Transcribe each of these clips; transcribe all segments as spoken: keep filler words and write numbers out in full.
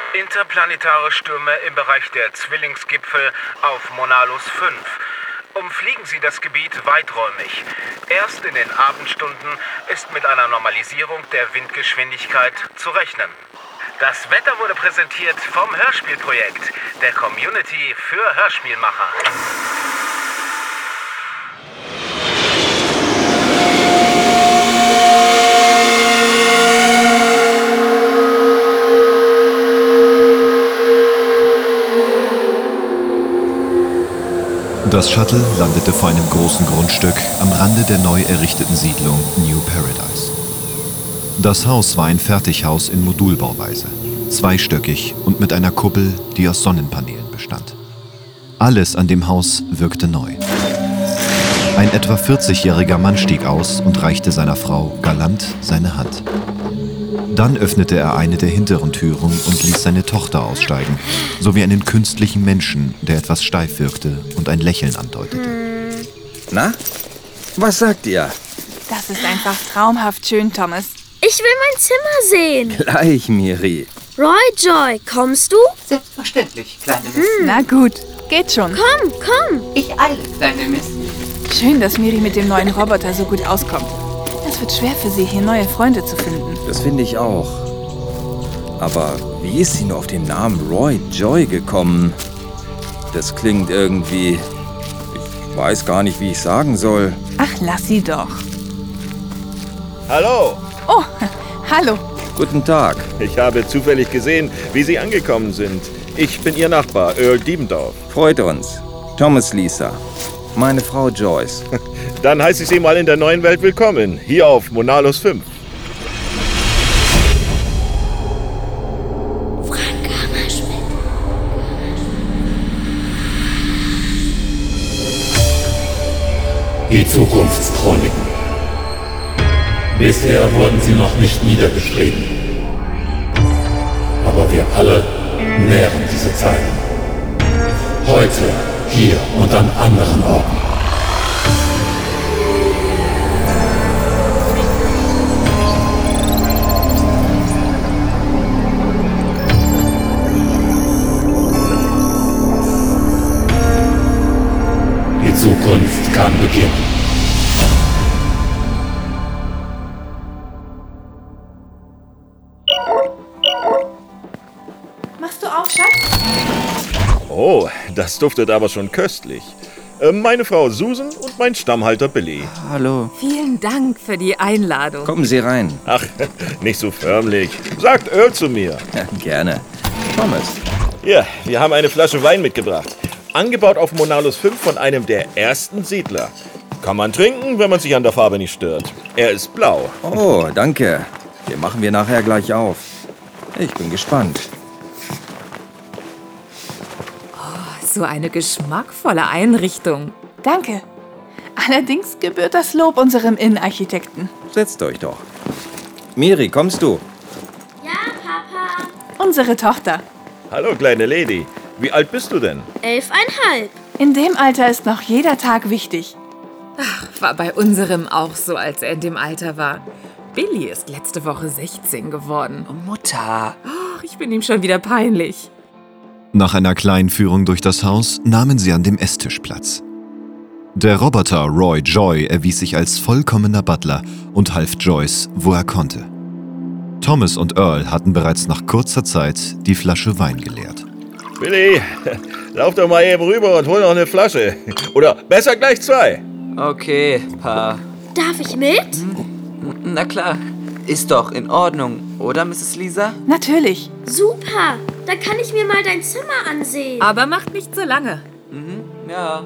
Interplanetare Stürme im Bereich der Zwillingsgipfel auf Monalus fünf. Umfliegen Sie das Gebiet weiträumig. Erst in den Abendstunden ist mit einer Normalisierung der Windgeschwindigkeit zu rechnen. Das Wetter wurde präsentiert vom Hörspielprojekt, der Community für Hörspielmacher. Das Shuttle landete vor einem großen Grundstück am Rande der neu errichteten Siedlung New Paradise. Das Haus war ein Fertighaus in Modulbauweise, zweistöckig und mit einer Kuppel, die aus Sonnenpaneelen bestand. Alles an dem Haus wirkte neu. Ein etwa vierzigjähriger Mann stieg aus und reichte seiner Frau galant seine Hand. Dann öffnete er eine der hinteren Türen und ließ seine Tochter aussteigen, sowie einen künstlichen Menschen, der etwas steif wirkte und ein Lächeln andeutete. Na, was sagt ihr? Das ist einfach traumhaft schön, Thomas. Ich will mein Zimmer sehen. Gleich, Miri. Roy Joy, kommst du? Selbstverständlich, kleine Miss. Hm. Na gut, geht schon. Komm, komm. Ich eile, kleine Miss. Schön, dass Miri mit dem neuen Roboter so gut auskommt. Es wird schwer für sie, hier neue Freunde zu finden. Das finde ich auch. Aber wie ist sie nur auf den Namen Roy Joy gekommen? Das klingt irgendwie... Ich weiß gar nicht, wie ich sagen soll. Ach, lass sie doch. Hallo! Oh, hallo. Guten Tag. Ich habe zufällig gesehen, wie Sie angekommen sind. Ich bin Ihr Nachbar, Earl Diebendorf. Freut uns. Thomas Lisa. Meine Frau Joyce. Dann heiße ich Sie mal in der neuen Welt willkommen, hier auf Monalus fünf. Frank Hammerschmidt. Die Zukunftschroniken. Bisher wurden sie noch nicht niedergeschrieben. Aber wir alle nähren diese Zeiten. Heute, hier und an anderen Orten. Die Zukunft kann beginnen. Machst du auf, Schatz? Oh, das duftet aber schon köstlich. Äh, meine Frau Susan und mein Stammhalter Billy. Hallo. Vielen Dank für die Einladung. Kommen Sie rein. Ach, nicht so förmlich. Sagt Earl zu mir. Ja, gerne. Thomas. Ja, wir haben eine Flasche Wein mitgebracht. Angebaut auf Monalus fünf von einem der ersten Siedler. Kann man trinken, wenn man sich an der Farbe nicht stört. Er ist blau. Oh, danke. Den machen wir nachher gleich auf. Ich bin gespannt. So eine geschmackvolle Einrichtung. Danke. Allerdings gebührt das Lob unserem Innenarchitekten. Setzt euch doch. Miri, kommst du? Ja, Papa. Unsere Tochter. Hallo, kleine Lady. Wie alt bist du denn? Elfeinhalb. In dem Alter ist noch jeder Tag wichtig. Ach, war bei unserem auch so, als er in dem Alter war. Billy ist letzte Woche sechzehn geworden. Oh, Mutter. Ach, ich bin ihm schon wieder peinlich. Nach einer kleinen Führung durch das Haus nahmen sie an dem Esstisch Platz. Der Roboter Roy Joy erwies sich als vollkommener Butler und half Joyce, wo er konnte. Thomas und Earl hatten bereits nach kurzer Zeit die Flasche Wein geleert. Billy, lauf doch mal eben rüber und hol noch eine Flasche. Oder besser gleich zwei. Okay, Pa. Darf ich mit? Na klar. Ist doch in Ordnung, oder, Misses Lisa? Natürlich. Super. Da kann ich mir mal dein Zimmer ansehen. Aber macht nicht so lange. Mhm, ja.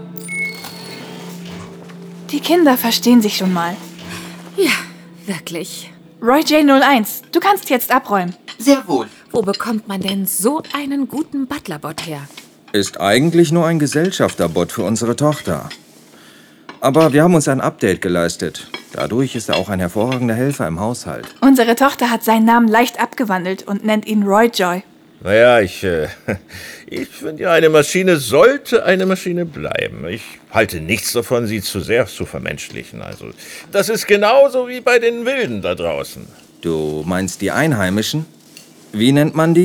Die Kinder verstehen sich schon mal. Ja, wirklich. Roy J null eins, du kannst jetzt abräumen. Sehr wohl. Wo bekommt man denn so einen guten Butlerbot her? Ist eigentlich nur ein Gesellschafterbot für unsere Tochter. Aber wir haben uns ein Update geleistet. Dadurch ist er auch ein hervorragender Helfer im Haushalt. Unsere Tochter hat seinen Namen leicht abgewandelt und nennt ihn Roy Joy. Naja, ich, äh, ich finde ja, eine Maschine sollte eine Maschine bleiben. Ich halte nichts davon, sie zu sehr zu vermenschlichen. Also, das ist genauso wie bei den Wilden da draußen. Du meinst die Einheimischen? Wie nennt man die?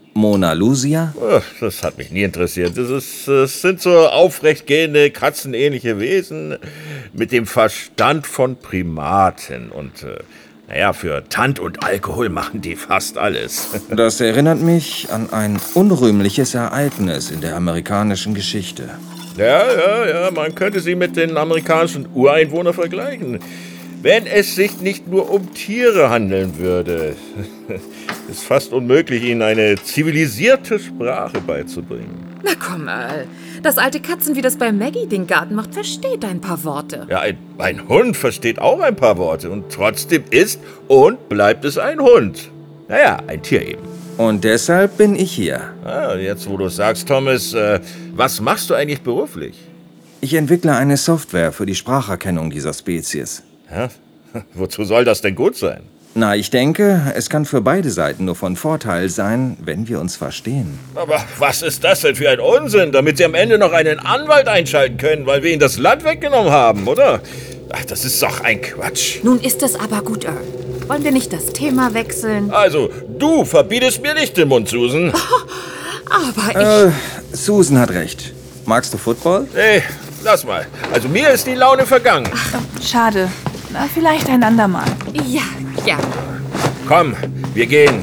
Mona Lucia? Ach, das hat mich nie interessiert. Das, ist, das sind so aufrechtgehende, katzenähnliche Wesen mit dem Verstand von Primaten. Und äh, naja, für Tand und Alkohol machen die fast alles. Das erinnert mich an ein unrühmliches Ereignis in der amerikanischen Geschichte. Ja, ja, ja, man könnte sie mit den amerikanischen Ureinwohnern vergleichen. Wenn es sich nicht nur um Tiere handeln würde. Es ist fast unmöglich, ihnen eine zivilisierte Sprache beizubringen. Na komm mal, das alte Katzen, wie das bei Maggie den Garten macht, versteht ein paar Worte. Ja, ein, ein Hund versteht auch ein paar Worte und trotzdem ist und bleibt es ein Hund. Naja, ein Tier eben. Und deshalb bin ich hier. Ah, jetzt, wo du es sagst, Thomas, äh, was machst du eigentlich beruflich? Ich entwickle eine Software für die Spracherkennung dieser Spezies. Ja, wozu soll das denn gut sein? Na, ich denke, es kann für beide Seiten nur von Vorteil sein, wenn wir uns verstehen. Aber was ist das denn für ein Unsinn, damit sie am Ende noch einen Anwalt einschalten können, weil wir ihnen das Land weggenommen haben, oder? Ach, das ist doch ein Quatsch. Nun ist es aber gut, Earl. Wollen wir nicht das Thema wechseln? Also, du verbietest mir nicht den Mund, Susan. Aber ich... Äh, Susan hat recht. Magst du Football? Nee, lass mal. Also mir ist die Laune vergangen. Oh, schade. Na, vielleicht ein andermal. Ja, ja. Komm, wir gehen.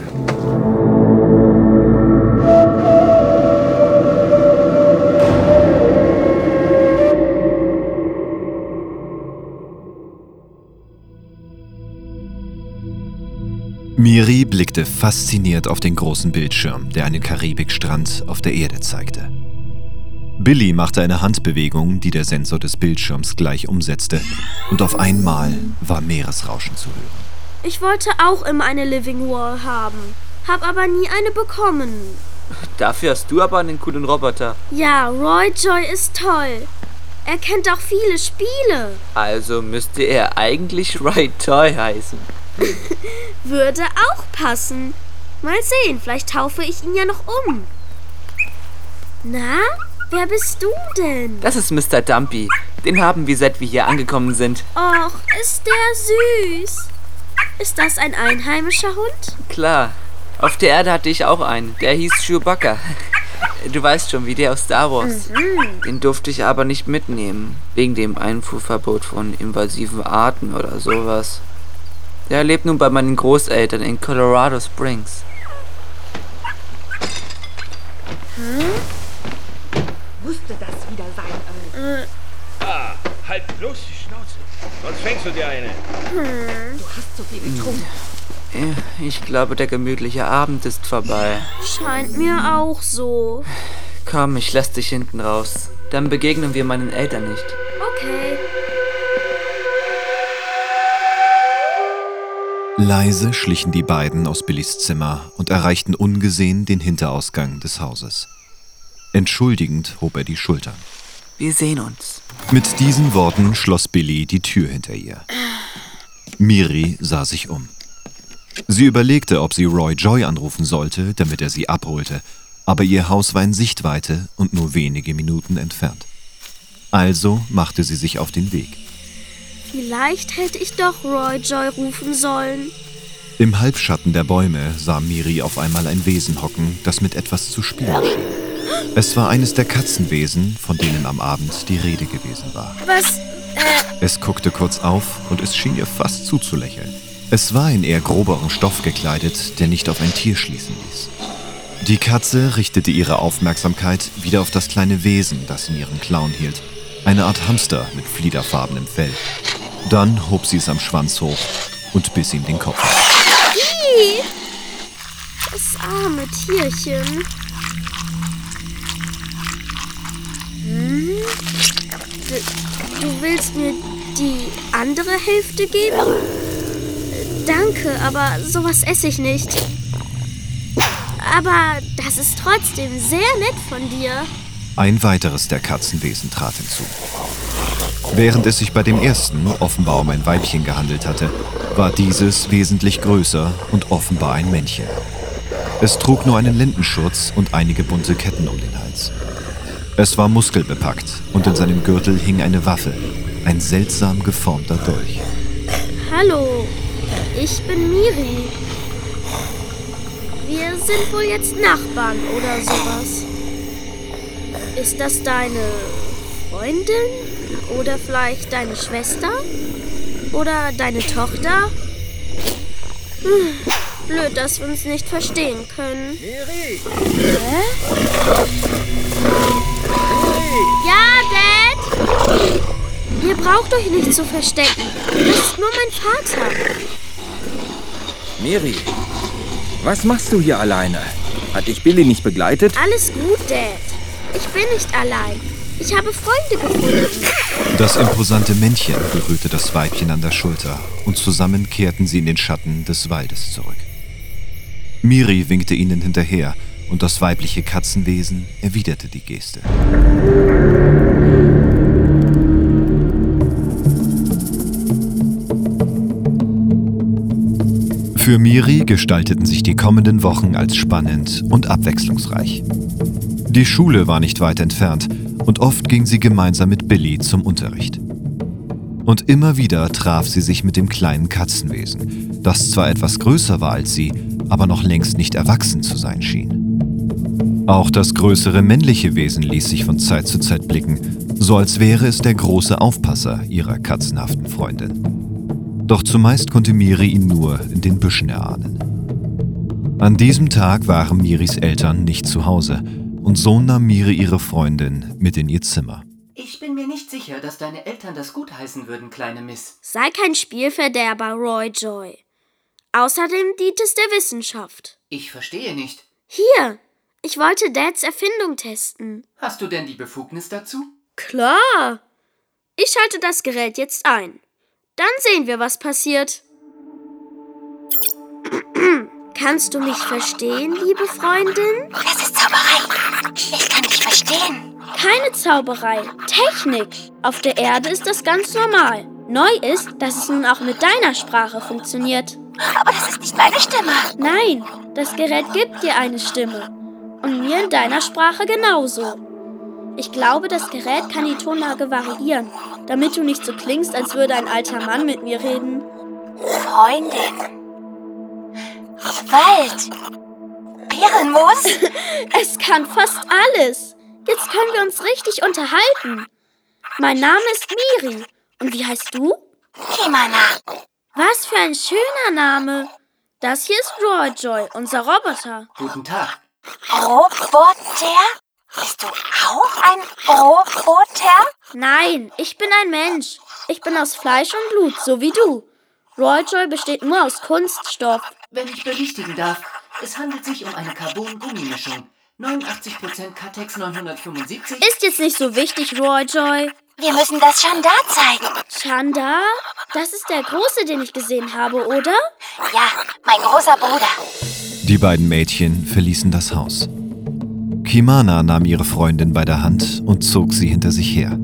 Miri blickte fasziniert auf den großen Bildschirm, der einen Karibikstrand auf der Erde zeigte. Billy machte eine Handbewegung, die der Sensor des Bildschirms gleich umsetzte, und auf einmal war Meeresrauschen zu hören. Ich wollte auch immer eine Living Wall haben, hab aber nie eine bekommen. Dafür hast du aber einen coolen Roboter. Ja, Roy Joy ist toll. Er kennt auch viele Spiele. Also müsste er eigentlich Roy Toy heißen. Würde auch passen. Mal sehen, vielleicht taufe ich ihn ja noch um. Na, wer bist du denn? Das ist Mister Dumpy. Den haben wir, seit wir hier angekommen sind. Och, ist der süß. Ist das ein einheimischer Hund? Klar. Auf der Erde hatte ich auch einen. Der hieß Chewbacca. Du weißt schon, wie der aus Star Wars. Mhm. Den durfte ich aber nicht mitnehmen. Wegen dem Einfuhrverbot von invasiven Arten oder sowas. Der lebt nun bei meinen Großeltern in Colorado Springs. Hm? Musste das wieder sein, Earl? Äh. Ah, halt bloß die Schnauze. Sonst fängst du dir eine. Hm. Du hast zu viel getrunken. Ich glaube, der gemütliche Abend ist vorbei. Scheint mir auch so. Komm, ich lass dich hinten raus. Dann begegnen wir meinen Eltern nicht. Okay. Leise schlichen die beiden aus Billys Zimmer und erreichten ungesehen den Hinterausgang des Hauses. Entschuldigend hob er die Schultern. Wir sehen uns. Mit diesen Worten schloss Billy die Tür hinter ihr. Miri sah sich um. Sie überlegte, ob sie Roy Joy anrufen sollte, damit er sie abholte, aber ihr Haus war in Sichtweite und nur wenige Minuten entfernt. Also machte sie sich auf den Weg. Vielleicht hätte ich doch Roy Joy rufen sollen. Im Halbschatten der Bäume sah Miri auf einmal ein Wesen hocken, das mit etwas zu spielen schien. Es war eines der Katzenwesen, von denen am Abend die Rede gewesen war. Was? Äh... Es guckte kurz auf und es schien ihr fast zuzulächeln. Es war in eher groberen Stoff gekleidet, der nicht auf ein Tier schließen ließ. Die Katze richtete ihre Aufmerksamkeit wieder auf das kleine Wesen, das in ihren Klauen hielt. Eine Art Hamster mit fliederfarbenem Fell. Dann hob sie es am Schwanz hoch und biss ihm den Kopf ab. Ih, das arme Tierchen. Hm? Du, du willst mir die andere Hälfte geben? Danke, aber sowas esse ich nicht. Aber das ist trotzdem sehr nett von dir. Ein weiteres der Katzenwesen trat hinzu. Während es sich bei dem ersten offenbar um ein Weibchen gehandelt hatte, war dieses wesentlich größer und offenbar ein Männchen. Es trug nur einen Lendenschurz und einige bunte Ketten um den Hals. Es war muskelbepackt und in seinem Gürtel hing eine Waffe, ein seltsam geformter Dolch. Hallo, ich bin Miri. Wir sind wohl jetzt Nachbarn oder sowas. Ist das deine Freundin? Oder vielleicht deine Schwester? Oder deine Tochter? Hm, blöd, dass wir uns nicht verstehen können. Miri! Hä? Ja, Dad? Ihr braucht euch nicht zu verstecken. Das ist nur mein Vater. Miri, was machst du hier alleine? Hat dich Billy nicht begleitet? Alles gut, Dad. Ich bin nicht allein. Ich habe Freunde gefunden. Das imposante Männchen berührte das Weibchen an der Schulter und zusammen kehrten sie in den Schatten des Waldes zurück. Miri winkte ihnen hinterher und das weibliche Katzenwesen erwiderte die Geste. Für Miri gestalteten sich die kommenden Wochen als spannend und abwechslungsreich. Die Schule war nicht weit entfernt und oft ging sie gemeinsam mit Billy zum Unterricht. Und immer wieder traf sie sich mit dem kleinen Katzenwesen, das zwar etwas größer war als sie, aber noch längst nicht erwachsen zu sein schien. Auch das größere männliche Wesen ließ sich von Zeit zu Zeit blicken, so als wäre es der große Aufpasser ihrer katzenhaften Freundin. Doch zumeist konnte Miri ihn nur in den Büschen erahnen. An diesem Tag waren Miris Eltern nicht zu Hause und so nahm Miri ihre Freundin mit in ihr Zimmer. Ich bin mir nicht sicher, dass deine Eltern das gutheißen würden, kleine Miss. Sei kein Spielverderber, Roy Joy. Außerdem dient es der Wissenschaft. Ich verstehe nicht. Hier, ich wollte Dads Erfindung testen. Hast du denn die Befugnis dazu? Klar. Ich schalte das Gerät jetzt ein. Dann sehen wir, was passiert. Kannst du mich verstehen, liebe Freundin? Das ist Zauberei. Ich kann dich verstehen. Keine Zauberei, Technik. Auf der Erde ist das ganz normal. Neu ist, dass es nun auch mit deiner Sprache funktioniert. Aber das ist nicht meine Stimme. Nein, das Gerät gibt dir eine Stimme. Und mir in deiner Sprache genauso. Ich glaube, das Gerät kann die Tonlage variieren, damit du nicht so klingst, als würde ein alter Mann mit mir reden. Freundin. Wald. Bärenmoos. Es kann fast alles. Jetzt können wir uns richtig unterhalten. Mein Name ist Miri. Und wie heißt du? Kimana. Was für ein schöner Name. Das hier ist Roy Joy, unser Roboter. Guten Tag. Roboter? Bist du auch ein Roboter? Nein, ich bin ein Mensch. Ich bin aus Fleisch und Blut, so wie du. Roy Joy besteht nur aus Kunststoff. Wenn ich berichtigen darf, es handelt sich um eine Carbon-Gummimischung. neunundachtzig Prozent Catex neunhundertfünfundsiebzig. Ist jetzt nicht so wichtig, Roy Joy. Wir müssen das Chandar zeigen. Chandar? Das ist der Große, den ich gesehen habe, oder? Ja, mein großer Bruder. Die beiden Mädchen verließen das Haus. Kimana nahm ihre Freundin bei der Hand und zog sie hinter sich her.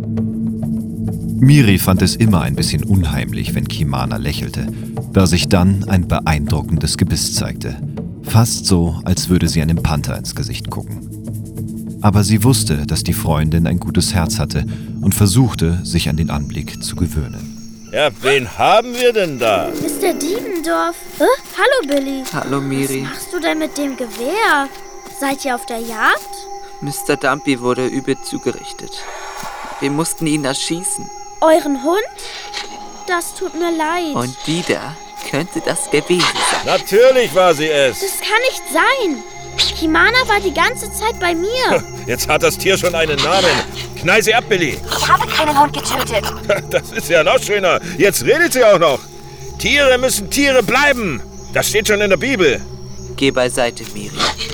Miri fand es immer ein bisschen unheimlich, wenn Kimana lächelte, da sich dann ein beeindruckendes Gebiss zeigte. Fast so, als würde sie einem Panther ins Gesicht gucken. Aber sie wusste, dass die Freundin ein gutes Herz hatte und versuchte, sich an den Anblick zu gewöhnen. Ja, wen haben wir denn da? Mister Diebendorf. Äh? Hallo, Billy. Hallo, Miri. Was machst du denn mit dem Gewehr? Seid ihr auf der Jagd? Mister Dumpy wurde übel zugerichtet. Wir mussten ihn erschießen. Euren Hund? Das tut mir leid. Und die da könnte das gewesen sein. Natürlich war sie es. Das kann nicht sein. Kimana war die ganze Zeit bei mir. Jetzt hat das Tier schon einen Namen. Knall sie ab, Billy. Ich habe keinen Hund getötet. Das ist ja noch schöner. Jetzt redet sie auch noch. Tiere müssen Tiere bleiben. Das steht schon in der Bibel. Geh beiseite, Miri.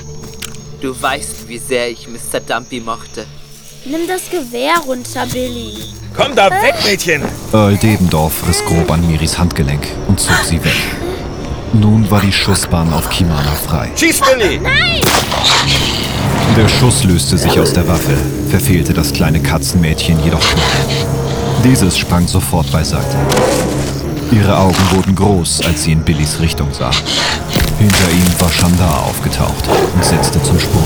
Du weißt, wie sehr ich Mister Dumpy mochte. Nimm das Gewehr runter, Billy. Komm da weg, Mädchen. Earl Debendorf riss grob an Miris Handgelenk und zog sie weg. Nun war die Schussbahn auf Kimana frei. Schieß, Billy! Nein! Der Schuss löste sich aus der Waffe, verfehlte das kleine Katzenmädchen jedoch knapp. Dieses sprang sofort beiseite. Ihre Augen wurden groß, als sie in Billys Richtung sah. Hinter ihm war Chandar aufgetaucht und setzte zum Sprung.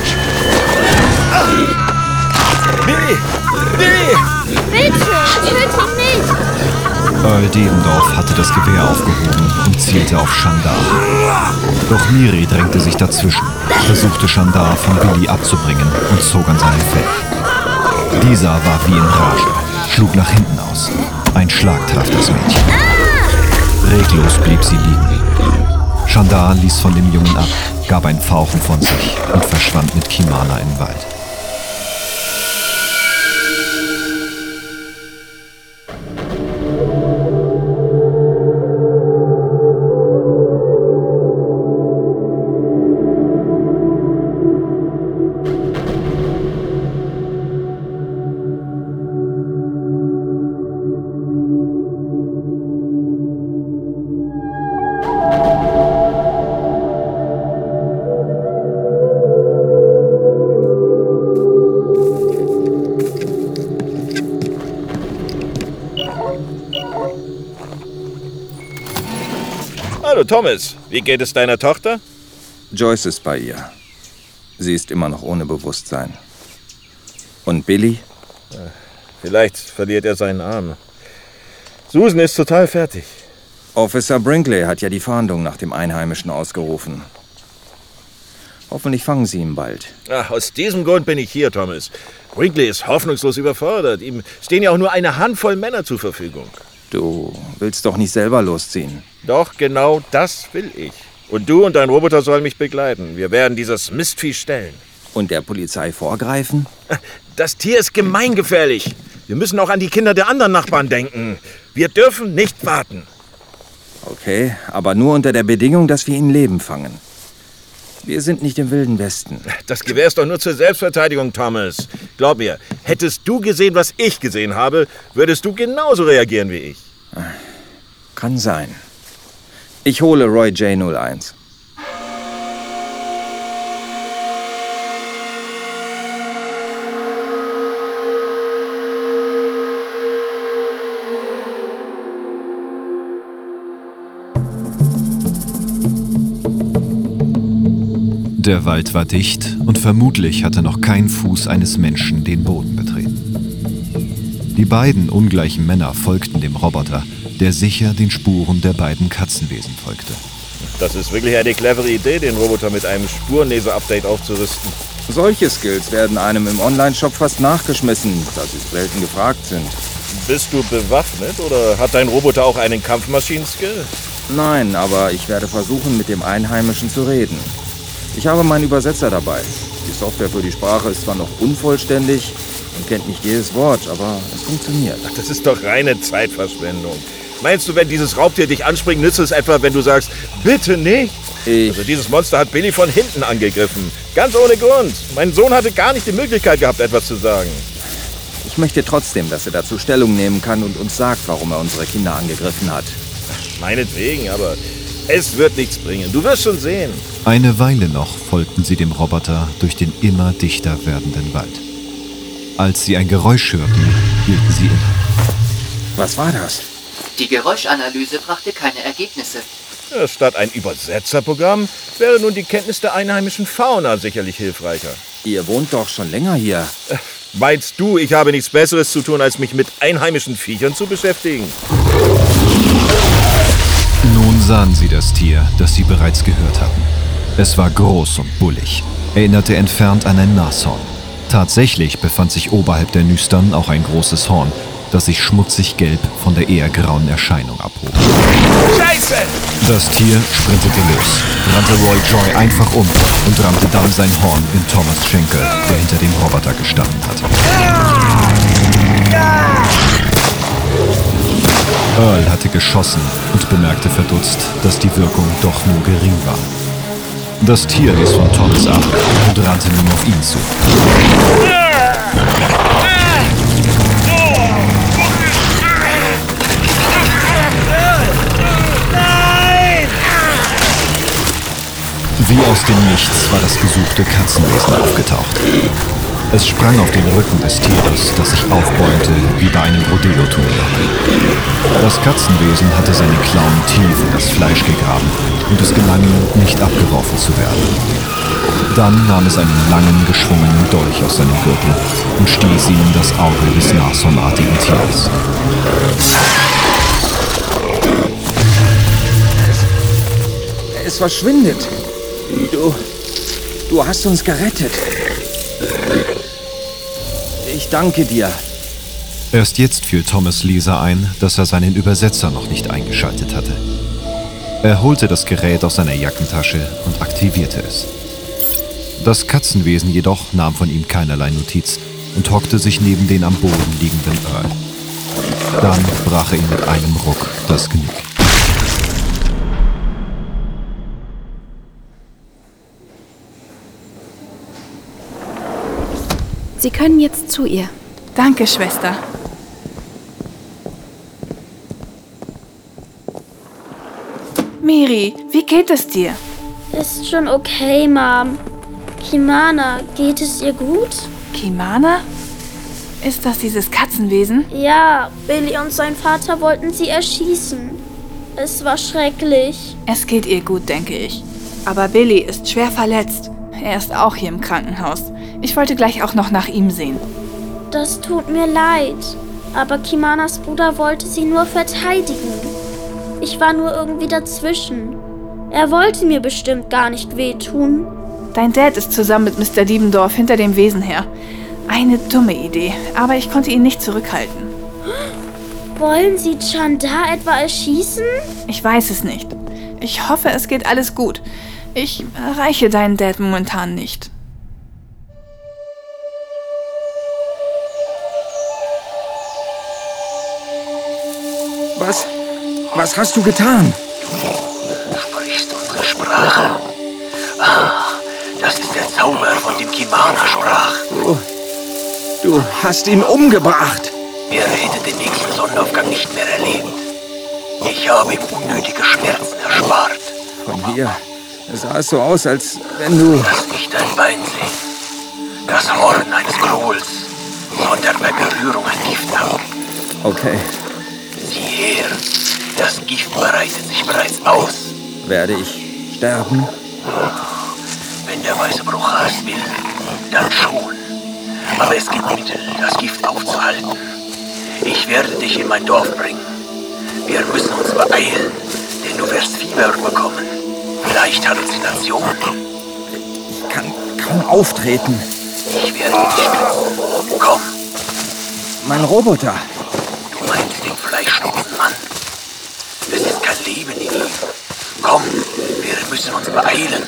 Billy! Billy! Bitte, töte ihn nicht! Earl Debendorf hatte das Gewehr aufgehoben und zielte auf Shandar. Doch Miri drängte sich dazwischen, versuchte Shandar von Billy abzubringen und zog an seinem Fell. Dieser war wie in Rage, schlug nach hinten aus. Ein Schlag traf das Mädchen. Reglos blieb sie liegen. Shandar ließ von dem Jungen ab, gab ein Fauchen von sich und verschwand mit Kimana im Wald. Hallo Thomas, wie geht es deiner Tochter? Joyce ist bei ihr. Sie ist immer noch ohne Bewusstsein. Und Billy? Vielleicht verliert er seinen Arm. Susan ist total fertig. Officer Brinkley hat ja die Fahndung nach dem Einheimischen ausgerufen. Hoffentlich fangen sie ihn bald. Ach, aus diesem Grund bin ich hier, Thomas. Brinkley ist hoffnungslos überfordert. Ihm stehen ja auch nur eine Handvoll Männer zur Verfügung. Du willst doch nicht selber losziehen. Doch, genau das will ich. Und du und dein Roboter sollen mich begleiten. Wir werden dieses Mistvieh stellen. Und der Polizei vorgreifen? Das Tier ist gemeingefährlich. Wir müssen auch an die Kinder der anderen Nachbarn denken. Wir dürfen nicht warten. Okay, aber nur unter der Bedingung, dass wir ihn leben fangen. Wir sind nicht im Wilden Westen. Das Gewehr ist doch nur zur Selbstverteidigung, Thomas. Glaub mir, hättest du gesehen, was ich gesehen habe, würdest du genauso reagieren wie ich. Kann sein. Ich hole Roy J null eins. Der Wald war dicht und vermutlich hatte noch kein Fuß eines Menschen den Boden betreten. Die beiden ungleichen Männer folgten dem Roboter, der sicher den Spuren der beiden Katzenwesen folgte. Das ist wirklich eine clevere Idee, den Roboter mit einem Spurenleser-Update aufzurüsten. Solche Skills werden einem im Online-Shop fast nachgeschmissen, da sie selten gefragt sind. Bist du bewaffnet oder hat dein Roboter auch einen Kampfmaschinen-Skill? Nein, aber ich werde versuchen, mit dem Einheimischen zu reden. Ich habe meinen Übersetzer dabei. Die Software für die Sprache ist zwar noch unvollständig und kennt nicht jedes Wort, aber es funktioniert. Ach, das ist doch reine Zeitverschwendung. Meinst du, wenn dieses Raubtier dich anspringt, nützt es etwa, wenn du sagst, bitte nicht? Ich also dieses Monster hat Billy von hinten angegriffen. Ganz ohne Grund. Mein Sohn hatte gar nicht die Möglichkeit gehabt, etwas zu sagen. Ich möchte trotzdem, dass er dazu Stellung nehmen kann und uns sagt, warum er unsere Kinder angegriffen hat. Meinetwegen, aber es wird nichts bringen. Du wirst schon sehen. Eine Weile noch folgten sie dem Roboter durch den immer dichter werdenden Wald. Als sie ein Geräusch hörten, hielten sie inne. Was war das? Die Geräuschanalyse brachte keine Ergebnisse. Ja, statt ein Übersetzerprogramm wäre nun die Kenntnis der einheimischen Fauna sicherlich hilfreicher. Ihr wohnt doch schon länger hier. Meinst du, ich habe nichts Besseres zu tun, als mich mit einheimischen Viechern zu beschäftigen? Nun sahen sie das Tier, das sie bereits gehört hatten. Es war groß und bullig, erinnerte entfernt an ein Nashorn. Tatsächlich befand sich oberhalb der Nüstern auch ein großes Horn, das sich schmutzig gelb von der eher grauen Erscheinung abhob. Scheiße! Das Tier sprintete los, rannte Roy Joy einfach um und rammte dann sein Horn in Thomas Schenkel, der hinter dem Roboter gestanden hatte. Earl hatte geschossen und bemerkte verdutzt, dass die Wirkung doch nur gering war. Das Tier ließ von Thomas ab und rannte nun auf ihn zu. Wie aus dem Nichts war das gesuchte Katzenwesen aufgetaucht. Es sprang auf den Rücken des Tieres, das sich aufbäumte wie bei einem Rodeo-Turnier. Das Katzenwesen hatte seine Klauen tief in das Fleisch gegraben und es gelang ihm, nicht abgeworfen zu werden. Dann nahm es einen langen, geschwungenen Dolch aus seinem Gürtel und stieß ihn in das Auge des nashornartigen Tieres. es verschwindet. Du, du hast uns gerettet. Ich danke dir. Erst jetzt fiel Thomas Lisa ein, dass er seinen Übersetzer noch nicht eingeschaltet hatte. Er holte das Gerät aus seiner Jackentasche und aktivierte es. Das Katzenwesen jedoch nahm von ihm keinerlei Notiz und hockte sich neben den am Boden liegenden Earl. Dann brach er ihm mit einem Ruck das Genick. Sie können jetzt zu ihr. Danke, Schwester. Miri, wie geht es dir? Ist schon okay, Mom. Kimana, geht es ihr gut? Kimana? Ist das dieses Katzenwesen? Ja, Billy und sein Vater wollten sie erschießen. Es war schrecklich. Es geht ihr gut, denke ich. Aber Billy ist schwer verletzt. Er ist auch hier im Krankenhaus. Ich wollte gleich auch noch nach ihm sehen. Das tut mir leid. Aber Kimanas Bruder wollte sie nur verteidigen. Ich war nur irgendwie dazwischen. Er wollte mir bestimmt gar nicht wehtun. Dein Dad ist zusammen mit Mister Diebendorf hinter dem Wesen her. Eine dumme Idee, aber ich konnte ihn nicht zurückhalten. Wollen Sie Chandar etwa erschießen? Ich weiß es nicht. Ich hoffe, es geht alles gut. Ich erreiche deinen Dad momentan nicht. Was? Was hast du getan? Du sprichst unsere Sprache. Ah, das ist der Zauber, von dem Kimana sprach. Du, du hast ihn umgebracht. Er hätte den nächsten Sonnenaufgang nicht mehr erlebt. Ich habe ihm unnötige Schmerzen erspart. Von hier sah es so aus, als wenn du... Lass mich dein Bein sehen. Das Horn eines Grols sondert bei Berührung ein Gift ab. Okay. Sieh her, das Gift breitet sich bereits aus. Werde ich sterben? Wenn der weiße Bruchas will, dann schon. Aber es gibt Mittel, das Gift aufzuhalten. Ich werde dich in mein Dorf bringen. Wir müssen uns beeilen, denn du wirst Fieber bekommen. Vielleicht Halluzinationen. Ich kann kaum auftreten. Ich werde dich stützen. Komm. Mein Roboter. Du meinst den Fleischschnupfenmann. Es ist kein Leben in ihm. Komm, wir müssen uns beeilen.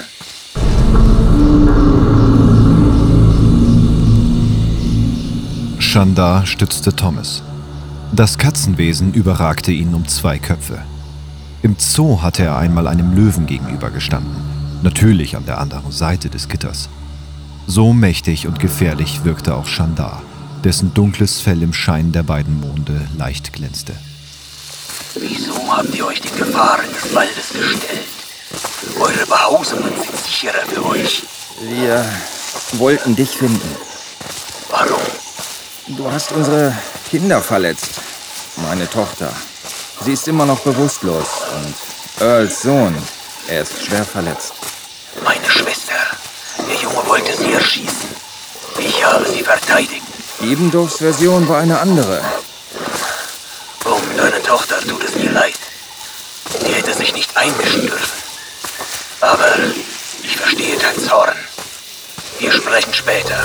Chandar stützte Thomas. Das Katzenwesen überragte ihn um zwei Köpfe. Im Zoo hatte er einmal einem Löwen gegenübergestanden, natürlich an der anderen Seite des Gitters. So mächtig und gefährlich wirkte auch Chandar, dessen dunkles Fell im Schein der beiden Monde leicht glänzte. Wieso habt ihr euch den Gefahren des Waldes gestellt? Eure Behausungen sind sicherer für euch. Wir wollten dich finden. Warum? Du hast unsere Kinder verletzt. Meine Tochter. Sie ist immer noch bewusstlos. Und Earls Sohn, er ist schwer verletzt. Meine Schwester. Der Junge wollte sie erschießen. Ich habe sie verteidigt. Diebendorfs Version war eine andere. Um deine Tochter tut es mir leid. Sie hätte sich nicht einmischen dürfen. Aber ich verstehe deinen Zorn. Wir sprechen später.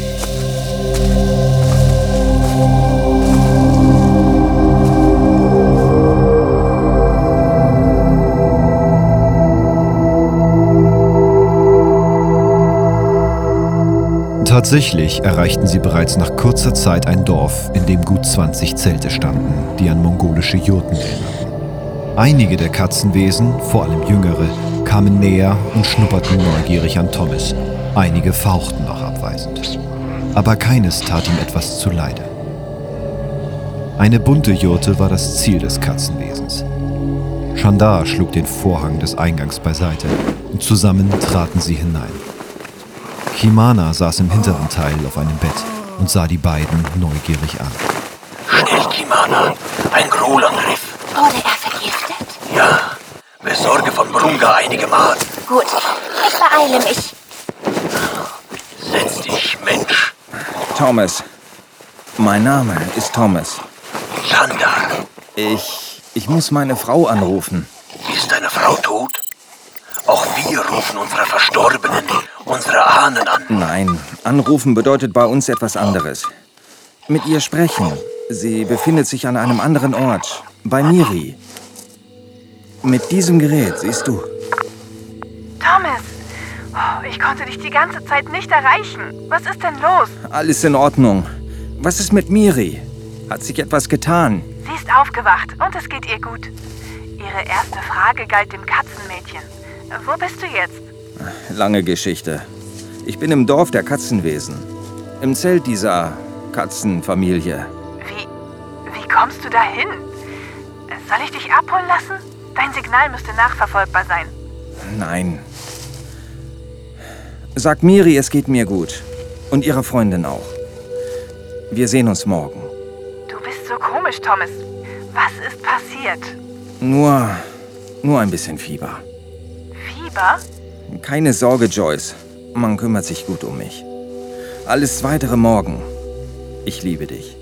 Tatsächlich erreichten sie bereits nach kurzer Zeit ein Dorf, in dem gut zwanzig Zelte standen, die an mongolische Jurten erinnerten. Einige der Katzenwesen, vor allem jüngere, kamen näher und schnupperten neugierig an Thomas. Einige fauchten noch abweisend. Aber keines tat ihm etwas zuleide. Eine bunte Jurte war das Ziel des Katzenwesens. Chandar schlug den Vorhang des Eingangs beiseite und zusammen traten sie hinein. Kimana saß im hinteren Teil auf einem Bett und sah die beiden neugierig an. Schnell, Kimana. Ein Grolangriff. Wurde er vergiftet? Ja. Besorge von Brunga einige Maden. Gut, ich beeile mich. Setz dich, Mensch. Thomas. Mein Name ist Thomas. Chandar. Ich... ich muss meine Frau anrufen. Ist deine Frau tot? Auch wir rufen unsere Verstorbenen, unsere Ahnen an. Nein, anrufen bedeutet bei uns etwas anderes. Mit ihr sprechen. Sie befindet sich an einem anderen Ort, bei Miri. Mit diesem Gerät, siehst du. Thomas, oh, ich konnte dich die ganze Zeit nicht erreichen. Was ist denn los? Alles in Ordnung. Was ist mit Miri? Hat sich etwas getan? Sie ist aufgewacht und es geht ihr gut. Ihre erste Frage galt dem Katzenmädchen. Wo bist du jetzt? Lange Geschichte. Ich bin im Dorf der Katzenwesen. Im Zelt dieser Katzenfamilie. Wie, wie kommst du dahin? Soll ich dich abholen lassen? Dein Signal müsste nachverfolgbar sein. Nein. Sag Miri, es geht mir gut. Und ihrer Freundin auch. Wir sehen uns morgen. Du bist so komisch, Thomas. Was ist passiert? Nur, nur ein bisschen Fieber. Fieber? Keine Sorge, Joyce. Man kümmert sich gut um mich. Alles Weitere morgen. Ich liebe dich.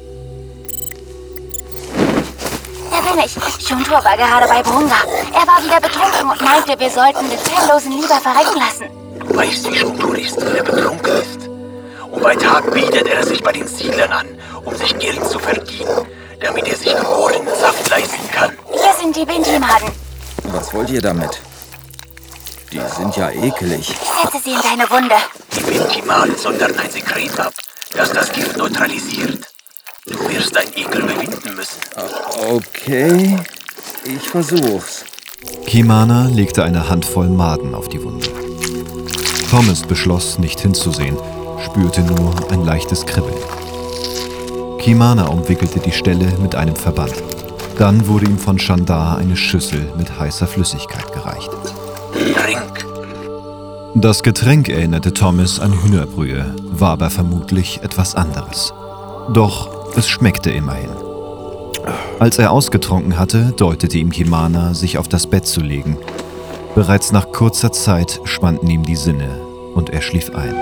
Da bin ich. Shuntur war gerade bei Brunga. Er war wieder betrunken und meinte, wir sollten den Ziellosen lieber verrecken lassen. Du weißt, wie Shuntur ist, wenn er betrunken ist. Und bei Tag bietet er sich bei den Siedlern an, um sich Geld zu verdienen, damit er sich geborenen Saft leisten kann. Hier sind die Binti-Maden. Was wollt ihr damit? Die sind ja ekelig. Ich setze sie in deine Wunde. Die Binti-Maden sondern ein Sekret ab, das das Gift neutralisiert. Du wirst dein Ekel überwinden müssen. Okay, ich versuch's. Kimana legte eine Handvoll Maden auf die Wunde. Thomas beschloss, nicht hinzusehen, spürte nur ein leichtes Kribbeln. Kimana umwickelte die Stelle mit einem Verband. Dann wurde ihm von Chandar eine Schüssel mit heißer Flüssigkeit gereicht. Trink. Das Getränk erinnerte Thomas an Hühnerbrühe, war aber vermutlich etwas anderes. Doch es schmeckte immerhin. Als er ausgetrunken hatte, deutete ihm Kimana, sich auf das Bett zu legen. Bereits nach kurzer Zeit schwanden ihm die Sinne und er schlief ein.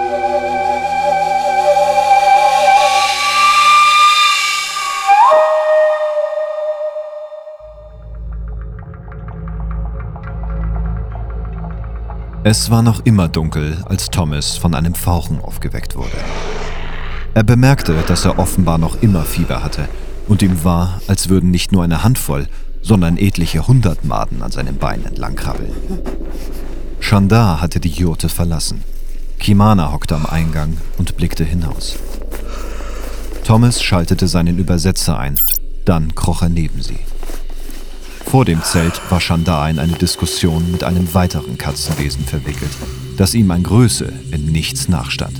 Es war noch immer dunkel, als Thomas von einem Fauchen aufgeweckt wurde. Er bemerkte, dass er offenbar noch immer Fieber hatte und ihm war, als würden nicht nur eine Handvoll, sondern etliche hundert Maden an seinem Bein entlang krabbeln. Chandar hatte die Jurte verlassen. Kimana hockte am Eingang und blickte hinaus. Thomas schaltete seinen Übersetzer ein, dann kroch er neben sie. Vor dem Zelt war Chandar in eine Diskussion mit einem weiteren Katzenwesen verwickelt, das ihm an Größe in nichts nachstand.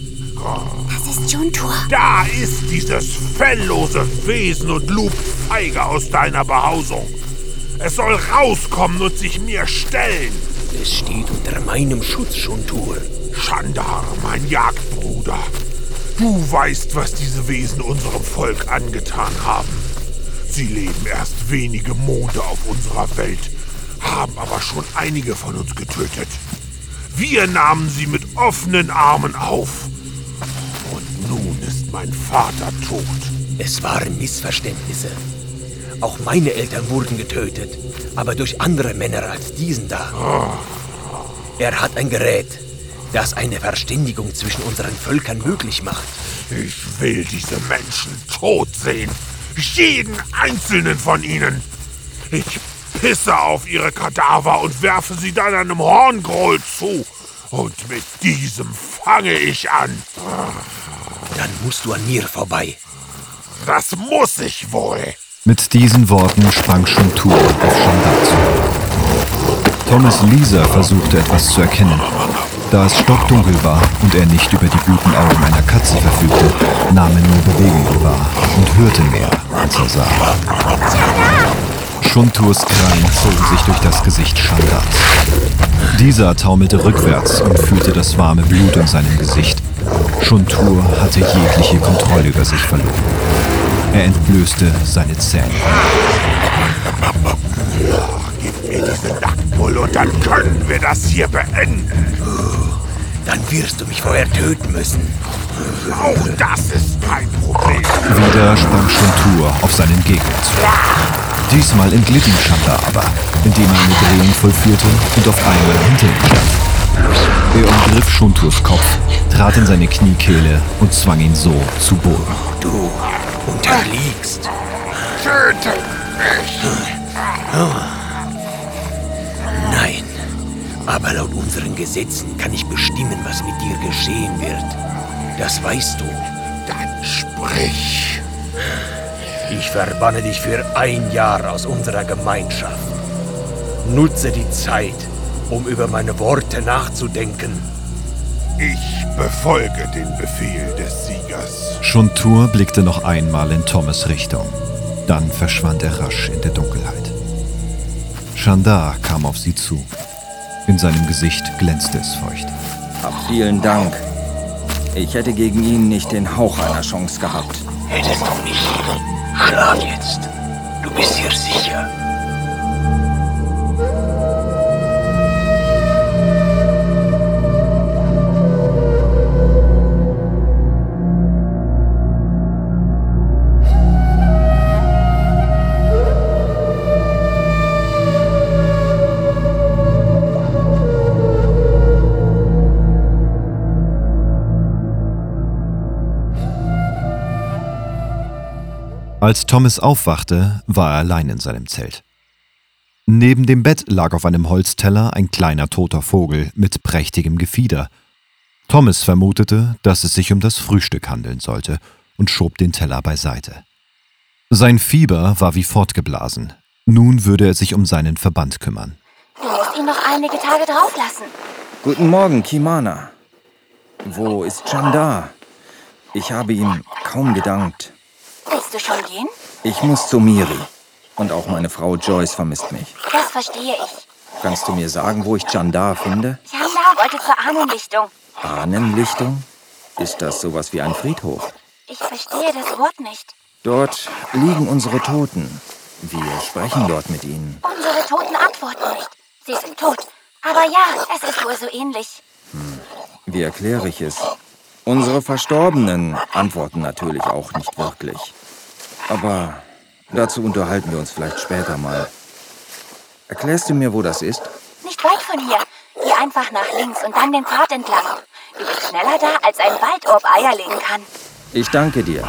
Das ist Shuntur. Da ist dieses felllose Wesen und lugt feige aus deiner Behausung. Es soll rauskommen und sich mir stellen. Es steht unter meinem Schutz, Shuntur. Chandar, mein Jagdbruder. Du weißt, was diese Wesen unserem Volk angetan haben. Sie leben erst wenige Monde auf unserer Welt, haben aber schon einige von uns getötet. Wir nahmen sie mit offenen Armen auf. Und nun ist mein Vater tot. Es waren Missverständnisse. Auch meine Eltern wurden getötet, aber durch andere Männer als diesen da. Er hat ein Gerät, das eine Verständigung zwischen unseren Völkern möglich macht. Ich will diese Menschen tot sehen. Jeden einzelnen von ihnen. Ich pisse auf ihre Kadaver und werfe sie dann einem Horngroll zu. Und mit diesem fange ich an. Dann musst du an mir vorbei. Das muss ich wohl. Mit diesen Worten sprang Shuntur auf Chandar zu. Thomas Lisa versuchte etwas zu erkennen. Da es stockdunkel war und er nicht über die guten Augen einer Katze verfügte, nahm er nur Bewegungen wahr und hörte mehr, als er sah. Shunturs Krallen zogen sich durch das Gesicht Chandars. Dieser taumelte rückwärts und fühlte das warme Blut in seinem Gesicht. Shuntur hatte jegliche Kontrolle über sich verloren. Er entblößte seine Zähne. Gib mir diese Nacktmull und dann können wir das hier beenden. Dann wirst du mich vorher töten müssen. Auch das ist kein Problem. Wieder sprang Shuntur auf seinen Gegner zu. Diesmal entglitt ihm Chandar aber, indem er eine Drehung vollführte und auf einmal hinter ihm stand. Er umgriff Shunturs Kopf, trat in seine Kniekehle und zwang ihn so zu Boden. Du unterliegst. Töte mich! Nein, aber laut unseren Gesetzen kann ich bestimmen, was mit dir geschehen wird. Das weißt du. Dann sprich. Ich verbanne dich für ein Jahr aus unserer Gemeinschaft. Nutze die Zeit, um über meine Worte nachzudenken. Ich befolge den Befehl des Siegers. Shuntur blickte noch einmal in Thomas' Richtung. Dann verschwand er rasch in der Dunkelheit. Chandar kam auf sie zu. In seinem Gesicht glänzte es feucht. Hab vielen Dank. Ich hätte gegen ihn nicht den Hauch einer Chance gehabt. Hättest du nicht. Schlaf jetzt. Du bist hier sicher. Als Thomas aufwachte, war er allein in seinem Zelt. Neben dem Bett lag auf einem Holzteller ein kleiner toter Vogel mit prächtigem Gefieder. Thomas vermutete, dass es sich um das Frühstück handeln sollte und schob den Teller beiseite. Sein Fieber war wie fortgeblasen. Nun würde er sich um seinen Verband kümmern. Du musst ihn noch einige Tage drauflassen. Guten Morgen, Kimana. Wo ist Chandar? Ich habe ihm kaum gedankt. Willst du schon gehen? Ich muss zu Miri. Und auch meine Frau Joyce vermisst mich. Das verstehe ich. Kannst du mir sagen, wo ich Chandar finde? Chandar wollte zur Ahnenlichtung. Ahnenlichtung? Ist das sowas wie ein Friedhof? Ich verstehe das Wort nicht. Dort liegen unsere Toten. Wir sprechen dort mit ihnen. Unsere Toten antworten nicht. Sie sind tot. Aber ja, es ist wohl so ähnlich. Hm. Wie erkläre ich es? Unsere Verstorbenen antworten natürlich auch nicht wirklich. Aber dazu unterhalten wir uns vielleicht später mal. Erklärst du mir, wo das ist? Nicht weit von hier. Geh einfach nach links und dann den Pfad entlang. Du bist schneller da, als ein Waldorb Eier legen kann. Ich danke dir.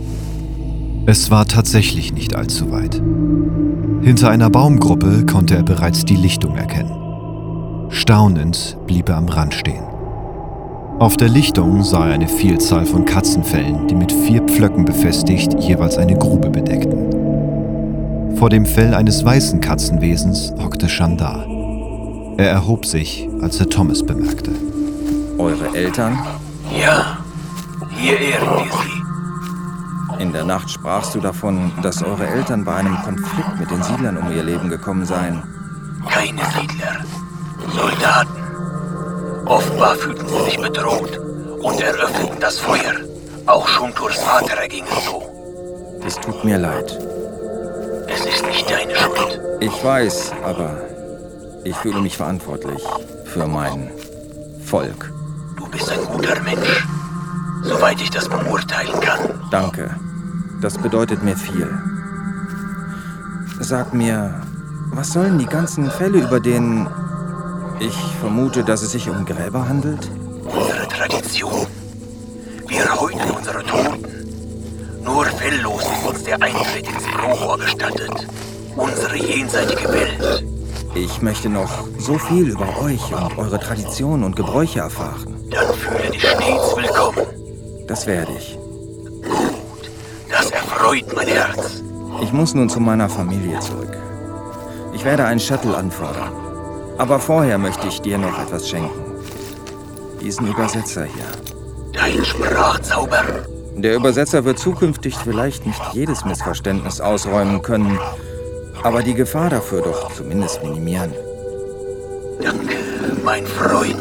Es war tatsächlich nicht allzu weit. Hinter einer Baumgruppe konnte er bereits die Lichtung erkennen. Staunend blieb er am Rand stehen. Auf der Lichtung sah er eine Vielzahl von Katzenfellen, die mit vier Pflöcken befestigt jeweils eine Grube bedeckten. Vor dem Fell eines weißen Katzenwesens hockte Chandar. Er erhob sich, als er Thomas bemerkte. Eure Eltern? Ja, hier ehren wir sie. In der Nacht sprachst du davon, dass eure Eltern bei einem Konflikt mit den Siedlern um ihr Leben gekommen seien. Keine Siedler, Soldaten. Offenbar fühlten sie sich bedroht und eröffneten das Feuer. Auch Shunturs Vater erging es so. Es tut mir leid. Es ist nicht deine Schuld. Ich weiß, aber ich fühle mich verantwortlich für mein Volk. Du bist ein guter Mensch, soweit ich das beurteilen kann. Danke. Das bedeutet mir viel. Sag mir, was sollen die ganzen Fälle, über denen... Ich vermute, dass es sich um Gräber handelt? Unsere Tradition. Wir häuten unsere Toten. Nur felllos ist uns der Eintritt ins Prohor gestattet. Unsere jenseitige Welt. Ich möchte noch so viel über euch und eure Traditionen und Gebräuche erfahren. Dann fühle dich stets willkommen. Das werde ich. Gut, das erfreut mein Herz. Ich muss nun zu meiner Familie zurück. Ich werde einen Shuttle anfordern. Aber vorher möchte ich dir noch etwas schenken. Diesen Übersetzer hier. Dein Sprachzauber? Der Übersetzer wird zukünftig vielleicht nicht jedes Missverständnis ausräumen können, aber die Gefahr dafür doch zumindest minimieren. Danke, mein Freund.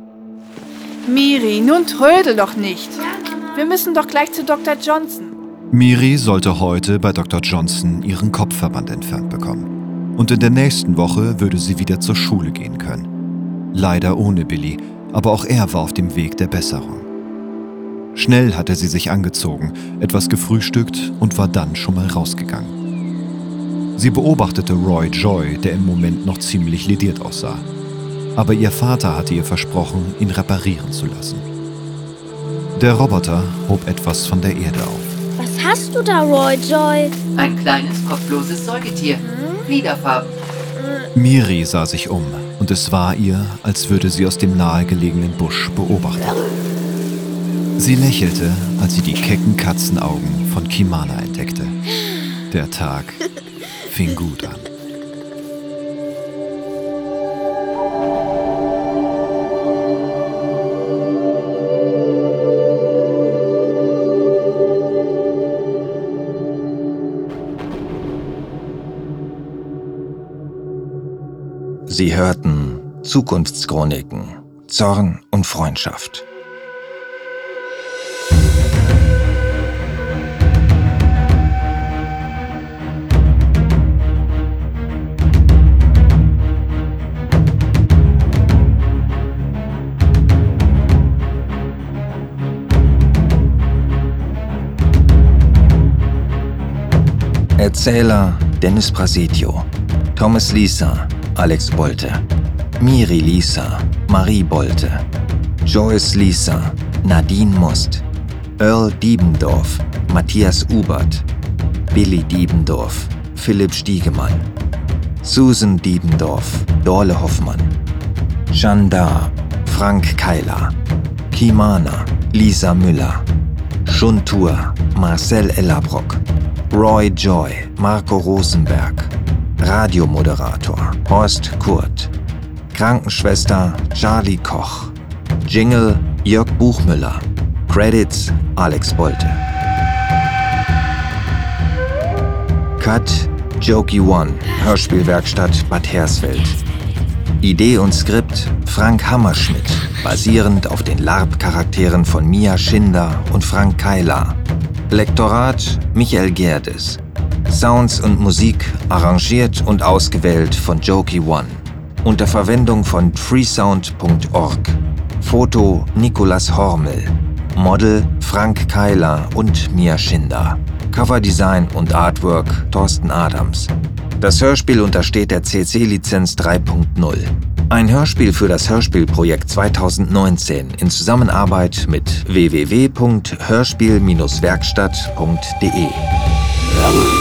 Miri, nun trödel doch nicht. Wir müssen doch gleich zu Doktor Johnson. Miri sollte heute bei Doktor Johnson ihren Kopfverband entfernt bekommen. Und in der nächsten Woche würde sie wieder zur Schule gehen können. Leider ohne Billy, aber auch er war auf dem Weg der Besserung. Schnell hatte sie sich angezogen, etwas gefrühstückt und war dann schon mal rausgegangen. Sie beobachtete Roy Joy, der im Moment noch ziemlich lediert aussah. Aber ihr Vater hatte ihr versprochen, ihn reparieren zu lassen. Der Roboter hob etwas von der Erde auf. Was hast du da, Roy Joy? Ein kleines, kopfloses Säugetier. Fliederfarben. Miri sah sich um und es war ihr, als würde sie aus dem nahegelegenen Busch beobachten. Sie lächelte, als sie die kecken Katzenaugen von Kimana entdeckte. Der Tag fing gut an. Sie hörten Zukunftschroniken, Zorn und Freundschaft. Erzähler Dennis Prasidio, Thomas Lisa, Alex Bolte, Miri Lisa, Marie Bolte, Joyce Lisa, Nadine Must, Earl Diebendorf, Matthias Ubert, Billy Diebendorf, Philipp Stiegemann, Susan Diebendorf, Dorle Hoffmann, Chandar, Frank Keiler, Kimana, Lisa Müller, Shuntur, Marcel Ellerbrock, Roy Joy, Marco Rosenberg, Radiomoderator Horst Kurt, Krankenschwester Charlie Koch, Jingle Jörg Buchmüller, Credits Alex Bolte. Cut Jokey One, Hörspielwerkstatt Bad Hersfeld. Idee und Skript Frank Hammerschmidt, basierend auf den LARP-Charakteren von Mia Schinder und Frank Keiler. Lektorat Michael Gerdes. Sounds und Musik arrangiert und ausgewählt von Jokey One. Unter Verwendung von freesound punkt org. Foto Nikolas Hormel. Model Frank Keiler und Mia Schinder. Coverdesign und Artwork Thorsten Adams. Das Hörspiel untersteht der C C-Lizenz drei punkt null. Ein Hörspiel für das Hörspielprojekt zweitausendneunzehn in Zusammenarbeit mit w w w punkt hörspiel Bindestrich werkstatt punkt de.